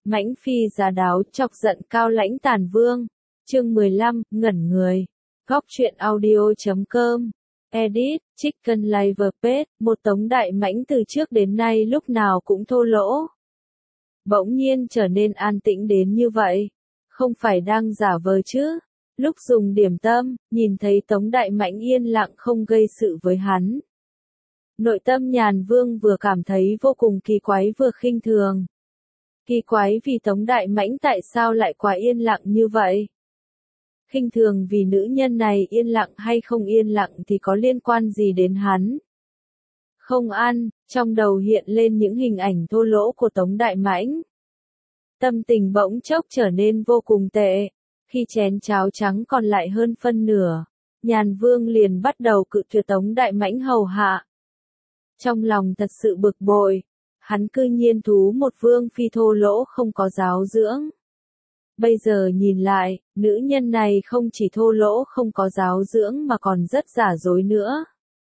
Mãnh phi giá đáo chọc giận Cao Lãnh Tàn Vương. Chương 15, ngẩn người. Góc truyện audio.com. Edit, Chicken Live Page. Một Tống Đại Mãnh từ trước đến nay lúc nào cũng thô lỗ. Bỗng nhiên trở nên an tĩnh đến như vậy. Không phải đang giả vờ chứ. Lúc dùng điểm tâm, nhìn thấy Tống Đại Mãnh yên lặng không gây sự với hắn. Nội tâm Nhàn Vương vừa cảm thấy vô cùng kỳ quái vừa khinh thường. Kỳ quái vì Tống Đại Mãnh tại sao lại quá yên lặng như vậy? Khinh thường vì nữ nhân này yên lặng hay không yên lặng thì có liên quan gì đến hắn? Không ăn, trong đầu hiện lên những hình ảnh thô lỗ của Tống Đại Mãnh. Tâm tình bỗng chốc trở nên vô cùng tệ. Khi chén cháo trắng còn lại hơn phân nửa, Nhàn Vương liền bắt đầu cự tuyệt Tống Đại Mãnh hầu hạ. Trong lòng thật sự bực bội, hắn cư nhiên thú một vương phi thô lỗ không có giáo dưỡng. Bây giờ nhìn lại, nữ nhân này không chỉ thô lỗ không có giáo dưỡng mà còn rất giả dối nữa.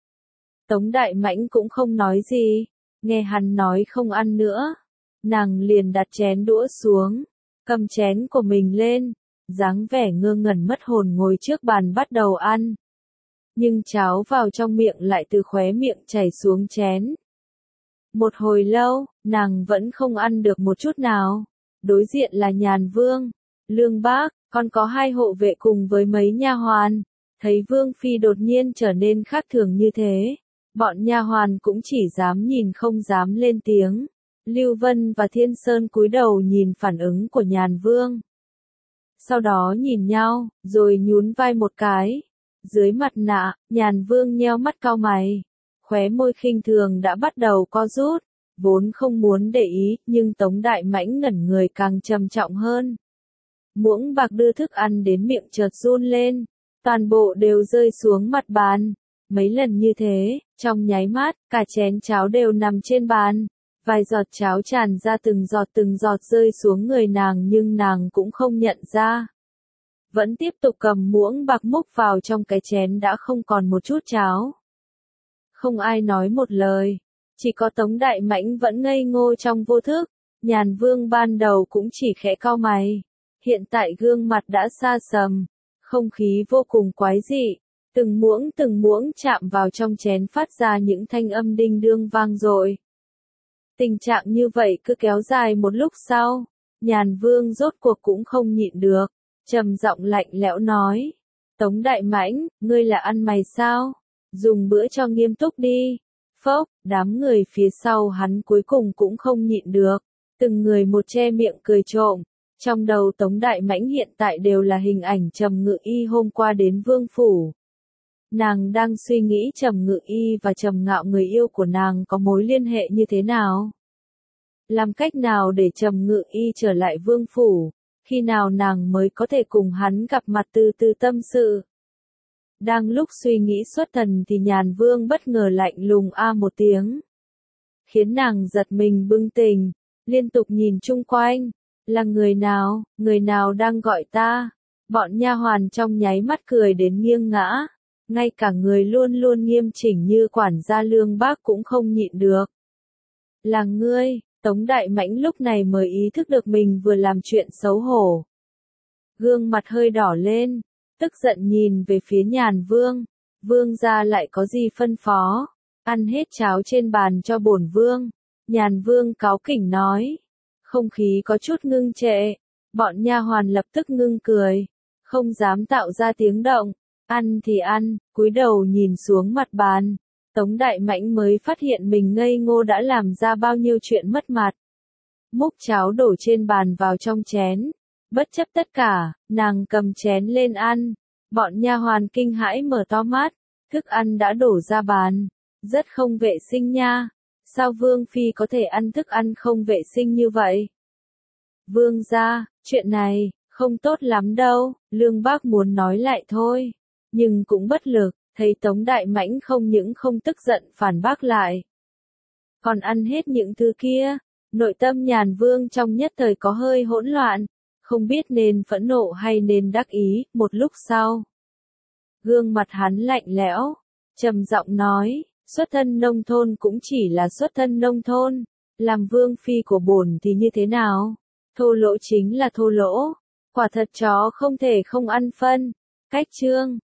Tống Đại Mãnh cũng không nói gì, nghe hắn nói không ăn nữa. Nàng liền đặt chén đũa xuống, cầm chén của mình lên, dáng vẻ ngơ ngẩn mất hồn ngồi trước bàn bắt đầu ăn. Nhưng cháo vào trong miệng lại từ khóe miệng chảy xuống chén. Một hồi lâu, nàng vẫn không ăn được một chút nào. Đối diện là Nhàn Vương, Lương Bác, còn có hai hộ vệ cùng với mấy nha hoàn. Thấy Vương phi đột nhiên trở nên khác thường như thế, bọn nha hoàn cũng chỉ dám nhìn không dám lên tiếng. Lưu Vân và Thiên Sơn cúi đầu nhìn phản ứng của Nhàn Vương. Sau đó nhìn nhau, rồi nhún vai một cái. Dưới mặt nạ, Nhàn Vương nheo mắt cau mày. Khóe môi khinh thường đã bắt đầu co rút. Vốn không muốn để ý, nhưng Tống Đại Mãnh ngẩn người càng trầm trọng hơn. Muỗng bạc đưa thức ăn đến miệng chợt run lên. Toàn bộ đều rơi xuống mặt bàn. Mấy lần như thế, trong nháy mắt, cả chén cháo đều nằm trên bàn. Vài giọt cháo tràn ra từng giọt rơi xuống người nàng nhưng nàng cũng không nhận ra. Vẫn tiếp tục cầm muỗng bạc múc vào trong cái chén đã không còn một chút cháo. Không ai nói một lời, chỉ có Tống Đại Mãnh vẫn ngây ngô trong vô thức. Nhàn Vương ban đầu cũng chỉ khẽ cau mày. Hiện tại gương mặt đã xa sầm, không khí vô cùng quái dị. Từng muỗng chạm vào trong chén phát ra những thanh âm đinh đương vang dội. Tình trạng như vậy cứ kéo dài một lúc sau, Nhàn Vương rốt cuộc cũng không nhịn được, trầm giọng lạnh lẽo nói. Tống Đại Mãnh, ngươi là ăn mày sao? Dùng bữa cho nghiêm túc đi. Phốc, đám người phía sau hắn cuối cùng cũng không nhịn được, từng người một che miệng cười trộm. Trong đầu Tống Đại Mãnh hiện tại đều là hình ảnh Trầm Ngự Y hôm qua đến Vương phủ. Nàng đang suy nghĩ Trầm Ngự Y và Trầm Ngạo người yêu của nàng có mối liên hệ như thế nào? Làm cách nào để Trầm Ngự Y trở lại Vương phủ? Khi nào nàng mới có thể cùng hắn gặp mặt từ từ tâm sự? Đang lúc suy nghĩ xuất thần thì Nhàn Vương bất ngờ lạnh lùng a một tiếng. Khiến nàng giật mình bừng tỉnh, liên tục nhìn chung quanh. Là người nào đang gọi ta? Bọn nha hoàn trong nháy mắt cười đến nghiêng ngã. Ngay cả người luôn luôn nghiêm chỉnh như quản gia Lương Bác cũng không nhịn được. Là ngươi, Tống Đại Mãnh lúc này mới ý thức được mình vừa làm chuyện xấu hổ. Gương mặt hơi đỏ lên, tức giận nhìn về phía Nhàn Vương. Vương gia lại có gì phân phó? Ăn hết cháo trên bàn cho bổn vương. Nhàn Vương cáu kỉnh nói. Không khí có chút ngưng trệ. Bọn nha hoàn lập tức ngưng cười. Không dám tạo ra tiếng động. Ăn thì ăn, cúi đầu nhìn xuống mặt bàn. Tống Đại Mãnh mới phát hiện mình ngây ngô đã làm ra bao nhiêu chuyện mất mặt. Múc cháo đổ trên bàn vào trong chén. Bất chấp tất cả, nàng cầm chén lên ăn. Bọn nha hoàn kinh hãi mở to mắt. Thức ăn đã đổ ra bàn. Rất không vệ sinh nha. Sao Vương phi có thể ăn thức ăn không vệ sinh như vậy? Vương gia, chuyện này không tốt lắm đâu. Lương Bác muốn nói lại thôi, nhưng cũng bất lực. Thấy Tống Đại Mãnh không những không tức giận phản bác lại, còn ăn hết những thứ kia. Nội tâm Nhàn Vương trong nhất thời có hơi hỗn loạn, không biết nên phẫn nộ hay nên đắc ý. Một lúc sau, gương mặt hắn lạnh lẽo, trầm giọng nói, xuất thân nông thôn cũng chỉ là xuất thân nông thôn, làm vương phi của bổn thì như thế nào? Thô lỗ chính là thô lỗ. Quả thật chó không thể không ăn phân. Cách chương